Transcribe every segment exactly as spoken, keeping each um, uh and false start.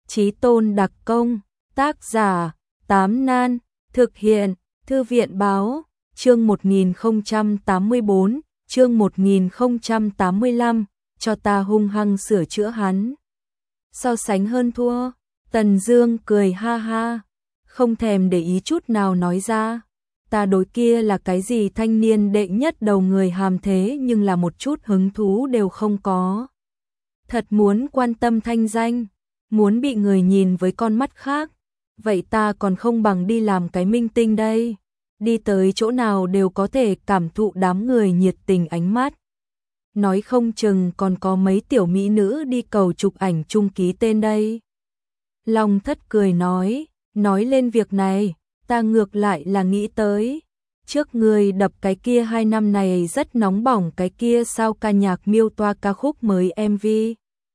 Chí tôn đặc công, tác giả, Tám Nan, thực hiện, Thư viện báo, chương một nghìn không trăm tám mươi bốn, chương một nghìn không trăm tám mươi lăm, cho ta hung hăng sửa chữa hắn. So sánh hơn thua, Tần Dương cười ha ha, không thèm để ý chút nào nói ra. Ta đối kia là cái gì thanh niên đệ nhất đầu người hàm thế nhưng là một chút hứng thú đều không có. Thật muốn quan tâm thanh danh, muốn bị người nhìn với con mắt khác, vậy ta còn không bằng đi làm cái minh tinh đây. Đi tới chỗ nào đều có thể cảm thụ đám người nhiệt tình ánh mắt. Nói không chừng còn có mấy tiểu mỹ nữ đi cầu chụp ảnh chung ký tên đây. Long Thất cười nói, nói lên việc này, ta ngược lại là nghĩ tới. Trước người đập cái kia hai năm này rất nóng bỏng cái kia sao ca nhạc miêu toa ca khúc mới em vê.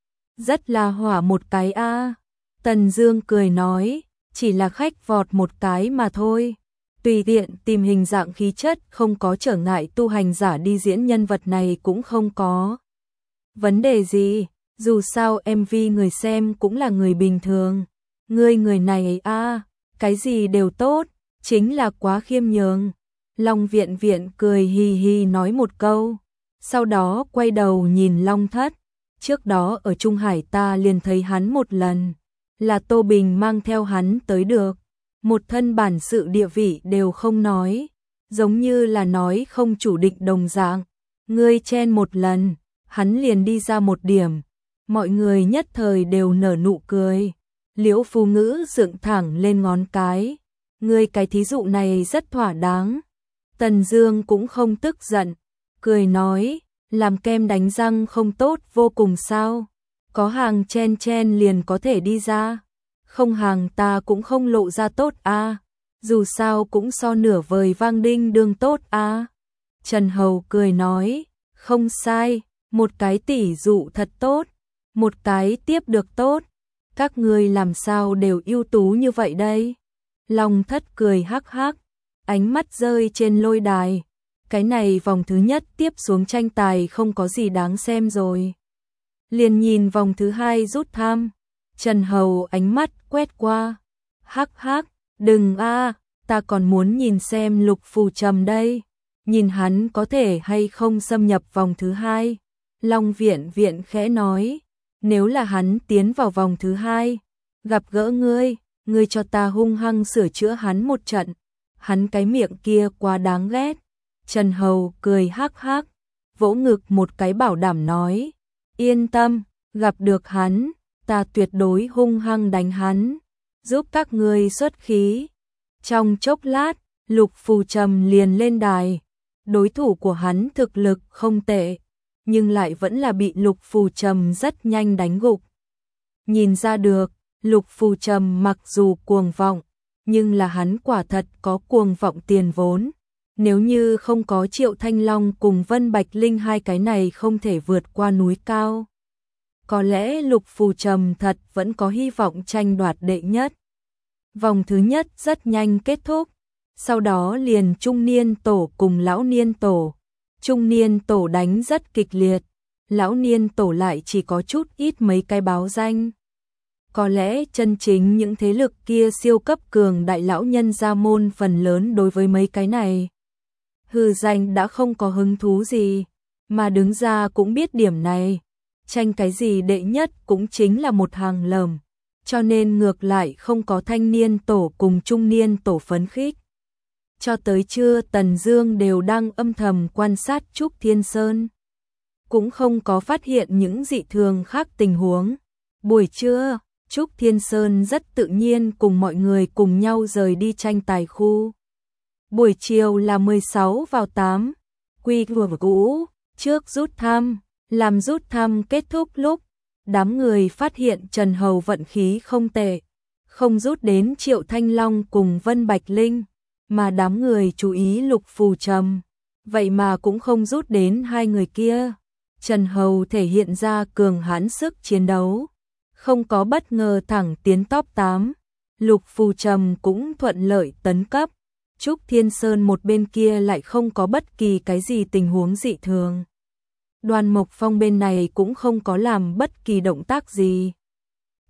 Rất là hỏa một cái a. À. Tần Dương cười nói, chỉ là khách vọt một cái mà thôi. Tùy tiện tìm hình dạng khí chất không có trở ngại tu hành giả đi diễn nhân vật này cũng không có vấn đề gì, dù sao em vê người xem cũng là người bình thường. Ngươi người này a, à, cái gì đều tốt, chính là quá khiêm nhường. Long Viện Viện cười hì hì nói một câu, sau đó quay đầu nhìn Long Thất. Trước đó ở Trung Hải ta liền thấy hắn một lần, là Tô Bình mang theo hắn tới được. Một thân bản sự địa vị đều không nói, giống như là nói không chủ định đồng dạng. Ngươi chen một lần, hắn liền đi ra một điểm. Mọi người nhất thời đều nở nụ cười. Liễu Phú Ngữ dựng thẳng lên ngón cái. Ngươi cái thí dụ này rất thỏa đáng. Tần Dương cũng không tức giận, cười nói, làm kem đánh răng không tốt vô cùng sao? Có hàng chen chen liền có thể đi ra. Không hàng ta cũng không lộ ra tốt a, à. Dù sao cũng so nửa vời vang đinh đương tốt a. À. Trần Hầu cười nói, không sai, một cái tỷ dụ thật tốt, một cái tiếp được tốt. Các ngươi làm sao đều ưu tú như vậy đây? Long Thất cười hắc hắc, ánh mắt rơi trên lôi đài. Cái này vòng thứ nhất tiếp xuống tranh tài không có gì đáng xem rồi. Liền nhìn vòng thứ hai rút thăm. Trần Hầu ánh mắt quét qua. Hắc hắc, đừng a, à, ta còn muốn nhìn xem Lục Phù Trầm đây. Nhìn hắn có thể hay không xâm nhập vòng thứ hai. Long Viện Viện khẽ nói, nếu là hắn tiến vào vòng thứ hai, gặp gỡ ngươi, ngươi cho ta hung hăng sửa chữa hắn một trận. Hắn cái miệng kia quá đáng ghét. Trần Hầu cười hắc hắc, vỗ ngực một cái bảo đảm nói, yên tâm, gặp được hắn, ta tuyệt đối hung hăng đánh hắn, giúp các ngươi xuất khí. Trong chốc lát, Lục Phù Trầm liền lên đài. Đối thủ của hắn thực lực không tệ, nhưng lại vẫn là bị Lục Phù Trầm rất nhanh đánh gục. Nhìn ra được, Lục Phù Trầm mặc dù cuồng vọng, nhưng là hắn quả thật có cuồng vọng tiền vốn. Nếu như không có Triệu Thanh Long cùng Vân Bạch Linh hai cái này không thể vượt qua núi cao, có lẽ Lục Phù Trầm thật vẫn có hy vọng tranh đoạt đệ nhất. Vòng thứ nhất rất nhanh kết thúc, sau đó liền trung niên tổ cùng lão niên tổ. Trung niên tổ đánh rất kịch liệt, lão niên tổ lại chỉ có chút ít mấy cái báo danh. Có lẽ chân chính những thế lực kia siêu cấp cường đại lão nhân gia môn phần lớn đối với mấy cái này hư danh đã không có hứng thú gì, mà đứng ra cũng biết điểm này. Tranh cái gì đệ nhất cũng chính là một hàng lầm, cho nên ngược lại không có thanh niên tổ cùng trung niên tổ phấn khích. Cho tới trưa Tần Dương đều đang âm thầm quan sát Trúc Thiên Sơn, cũng không có phát hiện những dị thường khác tình huống. Buổi trưa, Trúc Thiên Sơn rất tự nhiên cùng mọi người cùng nhau rời đi tranh tài khu. Buổi chiều là mười sáu vào tám, quy vừa cũ, trước rút thăm. Làm rút thăm kết thúc lúc, đám người phát hiện Trần Hầu vận khí không tệ, không rút đến Triệu Thanh Long cùng Vân Bạch Linh, mà đám người chú ý Lục Phù Trầm, vậy mà cũng không rút đến hai người kia. Trần Hầu thể hiện ra cường hãn sức chiến đấu, không có bất ngờ thẳng tiến top tám, Lục Phù Trầm cũng thuận lợi tấn cấp. Trúc Thiên Sơn một bên kia lại không có bất kỳ cái gì tình huống dị thường. Đoàn Mộc Phong bên này cũng không có làm bất kỳ động tác gì.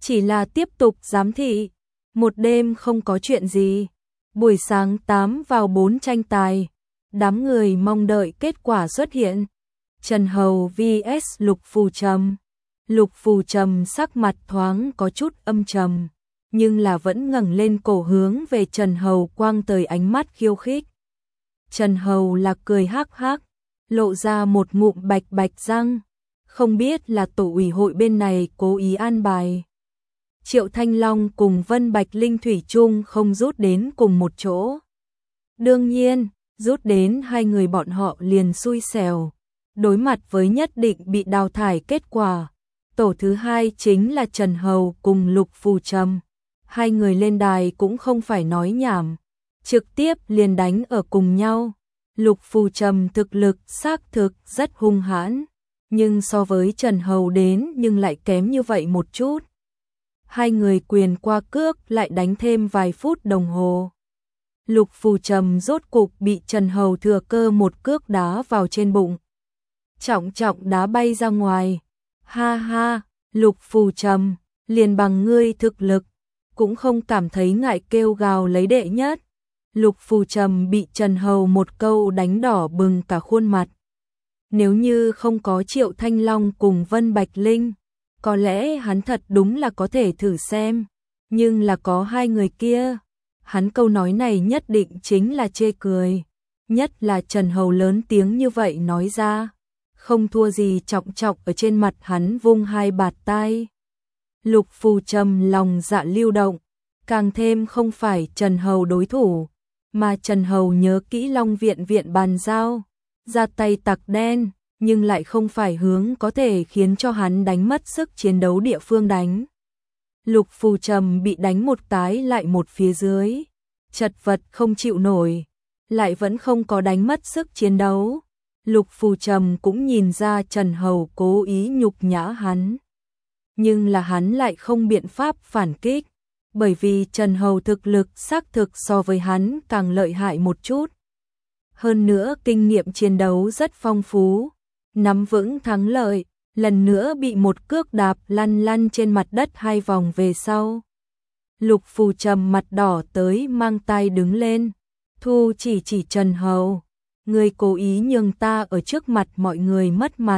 chỉ là tiếp tục giám thị. Một đêm không có chuyện gì. Buổi sáng tám vào bốn tranh tài. Đám người mong đợi kết quả xuất hiện. Trần Hầu vs Lục Phù Trầm. Lục Phù Trầm sắc mặt thoáng có chút âm trầm, nhưng là vẫn ngẩng lên cổ hướng về Trần Hầu quang tới ánh mắt khiêu khích. Trần Hầu là cười hắc hắc, lộ ra một ngụm bạch bạch răng, không biết là tổ ủy hội bên này cố ý an bài. Triệu Thanh Long cùng Vân Bạch Linh thủy chung không rút đến cùng một chỗ. Đương nhiên, rút đến hai người bọn họ liền xui xẻo, đối mặt với nhất định bị đào thải kết quả. Tổ thứ hai chính là Trần Hầu cùng Lục Phù Trầm. Hai người lên đài cũng không phải nói nhảm, trực tiếp liền đánh ở cùng nhau. Lục Phù Trầm thực lực xác thực rất hung hãn, nhưng so với Trần Hầu đến nhưng lại kém như vậy một chút. Hai người quyền qua cước lại đánh thêm vài phút đồng hồ. Lục Phù Trầm rốt cục bị Trần Hầu thừa cơ một cước đá vào trên bụng. Trọng trọng đá bay ra ngoài. Ha ha, Lục Phù Trầm, liền bằng ngươi thực lực, cũng không cảm thấy ngại kêu gào lấy đệ nhất. Lục Phù Trầm bị Trần Hầu một câu đánh đỏ bừng cả khuôn mặt. Nếu như không có Triệu Thanh Long cùng Vân Bạch Linh, có lẽ hắn thật đúng là có thể thử xem, nhưng là có hai người kia, hắn câu nói này nhất định chính là chê cười, nhất là Trần Hầu lớn tiếng như vậy nói ra, không thua gì trọng trọng ở trên mặt hắn vung hai bạt tai. Lục Phù Trầm lòng dạ lưu động, càng thêm không phải Trần Hầu đối thủ, mà Trần Hầu nhớ kỹ Long Viện viện bàn giao, ra tay tặc đen, nhưng lại không phải hướng có thể khiến cho hắn đánh mất sức chiến đấu địa phương đánh. Lục Phù Trầm bị đánh một cái lại một phía dưới, chật vật không chịu nổi, lại vẫn không có đánh mất sức chiến đấu. Lục Phù Trầm cũng nhìn ra Trần Hầu cố ý nhục nhã hắn, nhưng là hắn lại không biện pháp phản kích, bởi vì Trần Hầu thực lực xác thực so với hắn càng lợi hại một chút. Hơn nữa kinh nghiệm chiến đấu rất phong phú, nắm vững thắng lợi, lần nữa bị một cước đạp lăn lăn trên mặt đất hai vòng về sau. Lục Phù Trầm mặt đỏ tới mang tay đứng lên, thu chỉ chỉ Trần Hầu, ngươi cố ý nhường ta ở trước mặt mọi người mất mặt.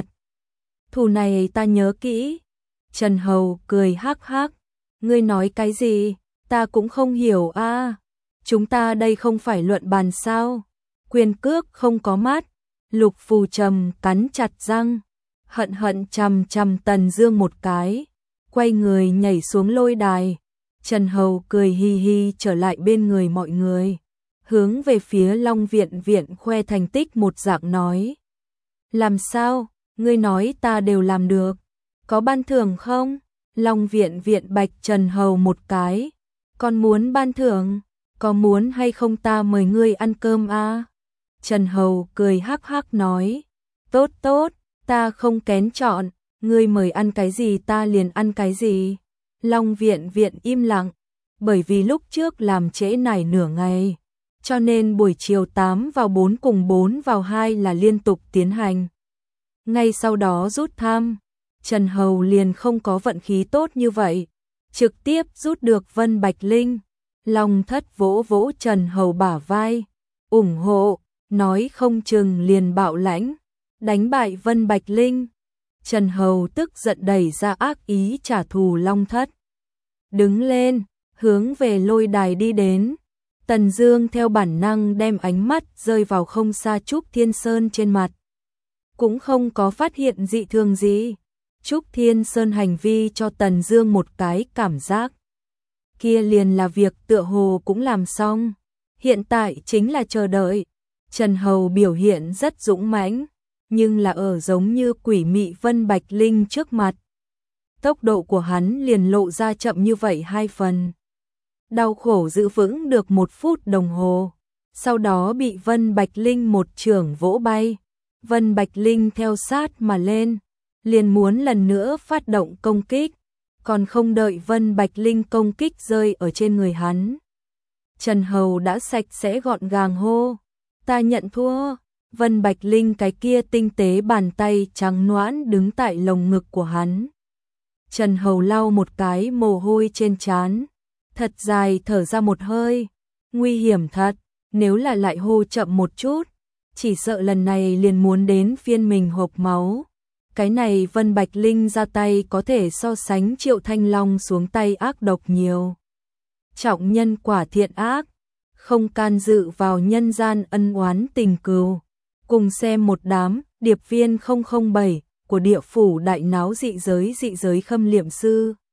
Thù này ta nhớ kỹ. Trần Hầu cười hắc hắc, ngươi nói cái gì, ta cũng không hiểu a. À. Chúng ta đây không phải luận bàn sao? Quyền cước không có mắt. Lục Phù Trầm cắn chặt răng, hận hận chằm chằm Tần Dương một cái, quay người nhảy xuống lôi đài. Trần Hầu cười hi hi trở lại bên người mọi người, hướng về phía Long Viện viện khoe thành tích một dạng nói: "Làm sao, ngươi nói ta đều làm được, có ban thưởng không?" Long Viện viện bạch Trần Hầu một cái: "Còn muốn ban thưởng, có muốn hay không ta mời ngươi ăn cơm a?" À? Trần Hầu cười hắc hắc nói: "Tốt tốt, ta không kén chọn, ngươi mời ăn cái gì ta liền ăn cái gì." Long Viện viện im lặng, bởi vì lúc trước làm trễ nải nửa ngày, cho nên buổi chiều tám vào bốn cùng bốn vào hai là liên tục tiến hành. Ngay sau đó rút thăm, Trần Hầu liền không có vận khí tốt như vậy, trực tiếp rút được Vân Bạch Linh. Long Thất vỗ vỗ Trần Hầu bả vai, ủng hộ, nói không chừng liền bạo lãnh, đánh bại Vân Bạch Linh. Trần Hầu tức giận đẩy ra ác ý trả thù Long Thất. Đứng lên, hướng về lôi đài đi đến. Tần Dương theo bản năng đem ánh mắt rơi vào không xa Trúc Thiên Sơn trên mặt. Cũng không có phát hiện dị thường gì. Trúc Thiên Sơn hành vi cho Tần Dương một cái cảm giác. Kia liền là việc tựa hồ cũng làm xong. Hiện tại chính là chờ đợi. Trần Hầu biểu hiện rất dũng mãnh, nhưng là ở giống như quỷ mị Vân Bạch Linh trước mặt. Tốc độ của hắn liền lộ ra chậm như vậy hai phần. Đau khổ giữ vững được một phút đồng hồ, sau đó bị Vân Bạch Linh một chưởng vỗ bay. Vân Bạch Linh theo sát mà lên, liền muốn lần nữa phát động công kích, còn không đợi Vân Bạch Linh công kích rơi ở trên người hắn. Trần Hầu đã sạch sẽ gọn gàng hô: "Ta nhận thua." Vân Bạch Linh cái kia tinh tế bàn tay trắng nõn đứng tại lồng ngực của hắn. Trần Hầu lau một cái mồ hôi trên trán, thật dài thở ra một hơi, nguy hiểm thật, nếu là lại hô chậm một chút, chỉ sợ lần này liền muốn đến phiên mình hộc máu. Cái này Vân Bạch Linh ra tay có thể so sánh Triệu Thanh Long xuống tay ác độc nhiều. Trọng nhân quả thiện ác, không can dự vào nhân gian ân oán tình cừu. Cùng xem một đám điệp viên không không bảy của địa phủ đại náo dị giới dị giới khâm liệm sư.